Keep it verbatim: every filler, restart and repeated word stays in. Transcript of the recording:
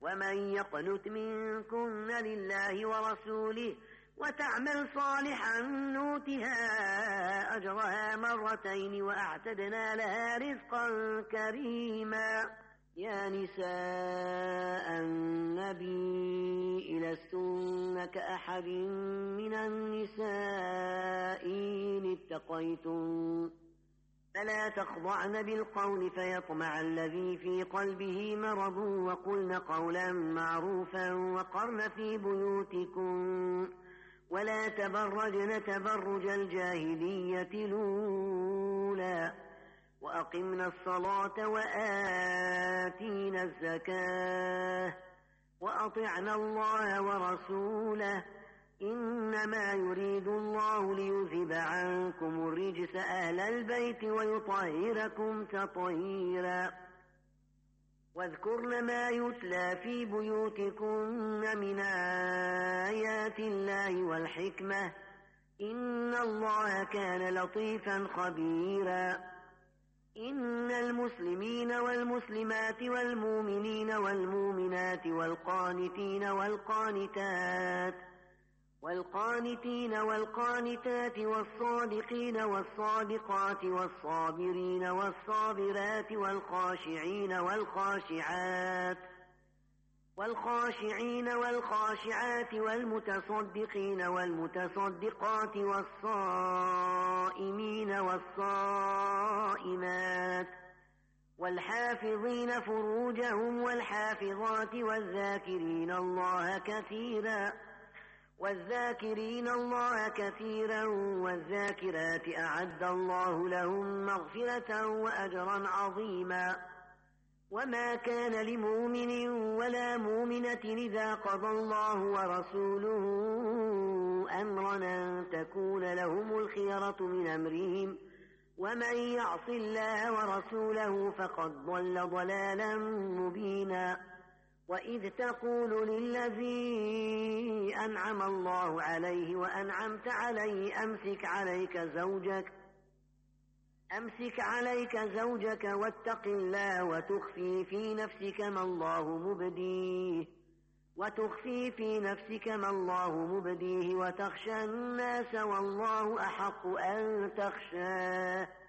ومن يقنت منكن لله ورسوله وتعمل صالحا نؤتها أجرها مرتين وأعتدنا لها رزقا كريما. يا نساء النبي لستن كأحد من النساء إن اتقيتن فلا تخضعن بالقول فيطمع الذي في قلبه مرض وقلن قولا معروفا وقرن في بيوتكن ولا تبرجن تبرج الجاهلية الأولى وأقمنا الصلاة وآتينا الزكاة وأطعنا الله ورسوله إنما يريد الله ليذهب عنكم الرجس أهل البيت ويطهركم تطهيرا. واذكرن ما يتلى في بيوتكن من آيات الله والحكمة إن الله كان لطيفا خبيرا. إن المسلمين والمسلمات والمؤمنين والمؤمنات والقانتين والقانتات والقانتين والقانتات والصادقين والصادقات والصابرين والصابرات والخاشعين والخاشعات والخاشعين والخاشعات والمتصدقين والمتصدقات والصائمين والصائمات والحافظين فروجهم والحافظات والذاكرين الله كثيرا والذاكرين الله كثيرا والذاكرات أعد الله لهم مغفرة وأجرا عظيما. وما كان لمؤمن ولا مؤمنة إذا قضى الله ورسوله أمرا أن تكون لهم الخيرة من أمرهم ومن يعص الله ورسوله فقد ضل ضلالا مبينا. وإذ تقول للذي أنعم الله عليه وأنعمت عليه أمسك عليك زوجك أمسك عليك زوجك واتق الله وتخفي في نفسك ما الله مبديه وتخفي في نفسك ما الله مبديه وتخشى الناس والله أحق أن تخشاه